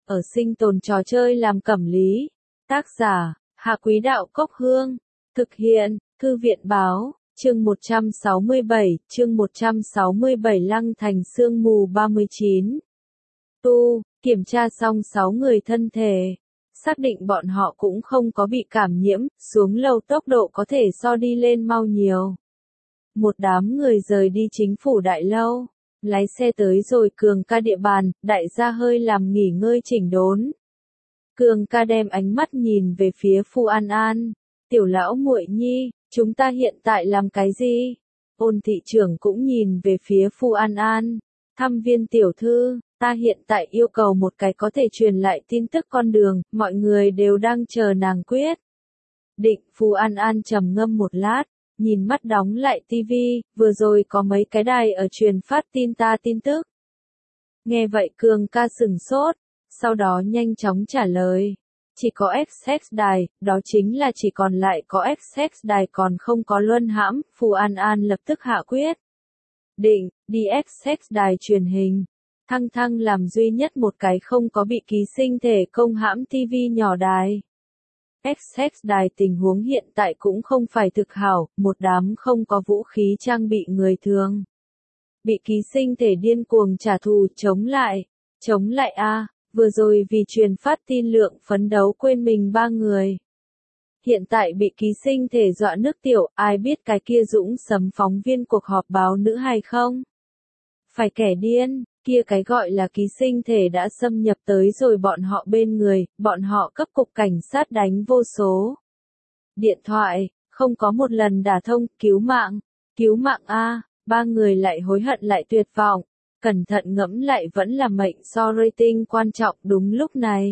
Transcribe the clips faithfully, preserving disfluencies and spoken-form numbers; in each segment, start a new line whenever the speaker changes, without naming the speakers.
ở sinh tồn trò chơi làm cẩm lý. Tác giả, Hạ Quý Đạo Cốc Hương. Thực hiện, Thư viện Báo, chương một trăm sáu mươi bảy, chương một trăm sáu mươi bảy Lăng Thành sương mù ba mươi chín. Tu, kiểm tra xong sáu người thân thể. Xác định bọn họ cũng không có bị cảm nhiễm, xuống lầu tốc độ có thể so đi lên mau nhiều. Một đám người rời đi chính phủ đại lâu. Lái xe tới rồi Cường ca địa bàn, đại gia hơi làm nghỉ ngơi chỉnh đốn. Cường ca đem ánh mắt nhìn về phía Phu An An. Tiểu lão muội nhi, chúng ta hiện tại làm cái gì? Ôn thị trưởng cũng nhìn về phía Phu An An. Thăm Viên tiểu thư, ta hiện tại yêu cầu một cái có thể truyền lại tin tức con đường, mọi người đều đang chờ nàng quyết. Định. Phu An An trầm ngâm một lát. Nhìn mắt đóng lại tivi, vừa rồi có mấy cái đài ở truyền phát tin ta tin tức. Nghe vậy Cường ca sừng sốt, sau đó nhanh chóng trả lời. Chỉ có ích ích đài, đó chính là chỉ còn lại có ích ích đài còn không có luân hãm, Phu An An lập tức hạ quyết. Định, đi ích ích đài truyền hình. Thăng Thăng làm duy nhất một cái không có bị ký sinh thể công hãm tivi nhỏ đài. ích ích đài tình huống hiện tại cũng không phải thực hảo, một đám không có vũ khí trang bị người thường. Bị ký sinh thể điên cuồng trả thù, chống lại. Chống lại a, vừa rồi vì truyền phát tin lượng phấn đấu quên mình ba người. Hiện tại bị ký sinh thể dọa nước tiểu, ai biết cái kia dũng sấm phóng viên cuộc họp báo nữ hay không? Phải kẻ điên. Kia cái gọi là ký sinh thể đã xâm nhập tới rồi bọn họ bên người, bọn họ cấp cục cảnh sát đánh vô số. Điện thoại, không có một lần đả thông, cứu mạng, cứu mạng a, ba người lại hối hận lại tuyệt vọng, cẩn thận ngẫm lại vẫn là mệnh so rating quan trọng đúng lúc này.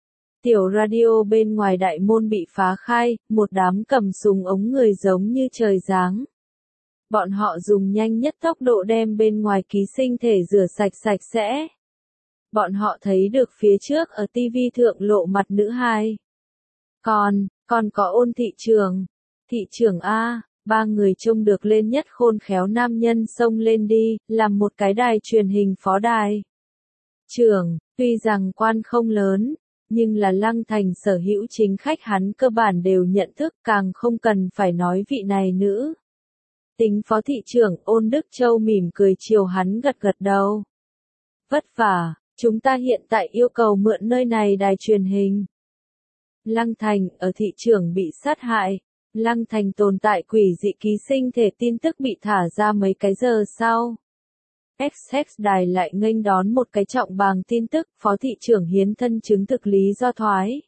Tiểu radio bên ngoài đại môn bị phá khai, một đám cầm súng ống người giống như trời giáng. Bọn họ dùng nhanh nhất tốc độ đem bên ngoài ký sinh thể rửa sạch sạch sẽ. Bọn họ thấy được phía trước ở tivi thượng lộ mặt nữ hài. Còn, còn có Ôn thị trưởng. Thị trưởng A, ba người trông được lên nhất khôn khéo nam nhân xông lên đi, làm một cái đài truyền hình phó đài. Trưởng, tuy rằng quan không lớn, nhưng là Lăng Thành sở hữu chính khách hắn cơ bản đều nhận thức, càng không cần phải nói vị này nữ. Tính phó thị trưởng Ôn Đức Châu mỉm cười chiều hắn gật gật đầu. Vất vả, chúng ta hiện tại yêu cầu mượn nơi này đài truyền hình. Lăng Thành ở thị trưởng bị sát hại. Lăng Thành tồn tại quỷ dị ký sinh thể tin tức bị thả ra mấy cái giờ sau. ích ích đài lại nghênh đón một cái trọng bàng tin tức, phó thị trưởng hiến thân chứng thực lý do thoái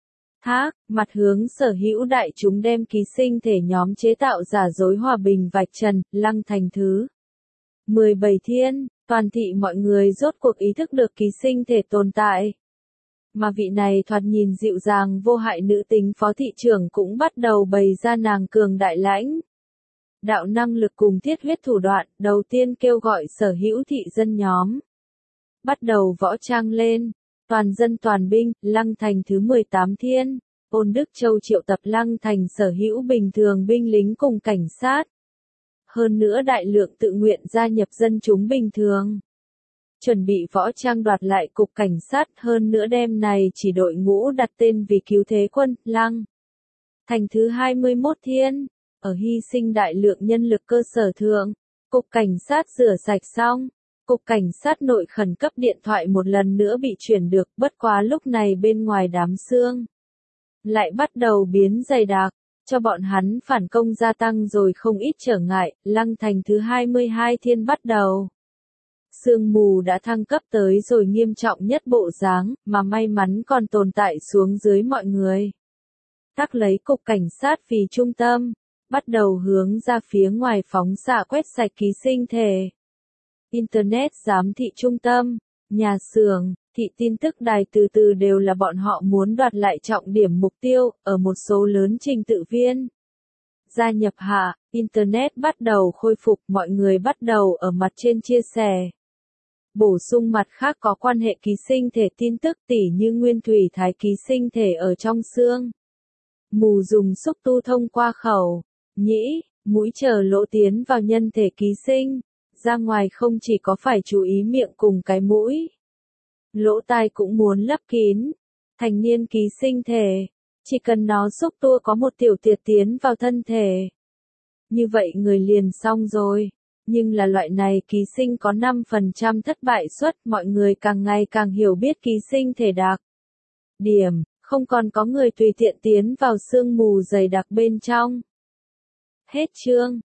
thác, mặt hướng sở hữu đại chúng đem ký sinh thể nhóm chế tạo giả dối hòa bình vạch trần. Lăng Thành thứ mười bảy thiên, toàn thị mọi người rốt cuộc ý thức được ký sinh thể tồn tại. Mà vị này thoạt nhìn dịu dàng vô hại nữ tính phó thị trưởng cũng bắt đầu bày ra nàng cường đại lãnh đạo năng lực cùng thiết huyết thủ đoạn, đầu tiên kêu gọi sở hữu thị dân nhóm bắt đầu võ trang lên. Toàn dân toàn binh, Lăng Thành thứ mười tám thiên, Ôn Đức Châu triệu tập Lăng Thành sở hữu bình thường binh lính cùng cảnh sát. Hơn nữa đại lượng tự nguyện gia nhập dân chúng bình thường. Chuẩn bị võ trang đoạt lại cục cảnh sát, hơn nữa đêm này chỉ đội ngũ đặt tên vì cứu thế quân, Lăng Thành thứ hai mươi mốt thiên, ở hy sinh đại lượng nhân lực cơ sở thượng, cục cảnh sát rửa sạch xong. Cục cảnh sát nội khẩn cấp điện thoại một lần nữa bị chuyển được, bất quá lúc này bên ngoài đám sương lại bắt đầu biến dày đặc, cho bọn hắn phản công gia tăng rồi không ít trở ngại. Lăng Thành thứ hai mươi hai thiên bắt đầu. Sương mù đã thăng cấp tới rồi nghiêm trọng nhất bộ dáng, mà may mắn còn tồn tại xuống dưới mọi người. Tắc lấy cục cảnh sát vì trung tâm, bắt đầu hướng ra phía ngoài phóng xạ quét sạch ký sinh thể. Internet giám thị trung tâm, nhà xưởng, thị tin tức đài từ từ đều là bọn họ muốn đoạt lại trọng điểm mục tiêu, ở một số lớn trình tự viên. Gia nhập hạ, Internet bắt đầu khôi phục, mọi người bắt đầu ở mặt trên chia sẻ. Bổ sung mặt khác có quan hệ ký sinh thể tin tức tỉ như nguyên thủy thái ký sinh thể ở trong xương. Mù dùng xúc tu thông qua khẩu, nhĩ, mũi chờ lỗ tiến vào nhân thể ký sinh. Ra ngoài không chỉ có phải chú ý miệng cùng cái mũi. Lỗ tai cũng muốn lấp kín. Thành niên ký sinh thể. Chỉ cần nó xúc tua có một tiểu tiệt tiến vào thân thể. Như vậy người liền xong rồi. Nhưng là loại này ký sinh có năm phần trăm thất bại suất, mọi người càng ngày càng hiểu biết ký sinh thể đặc điểm, không còn có người tùy tiện tiến vào sương mù dày đặc bên trong. Hết chương.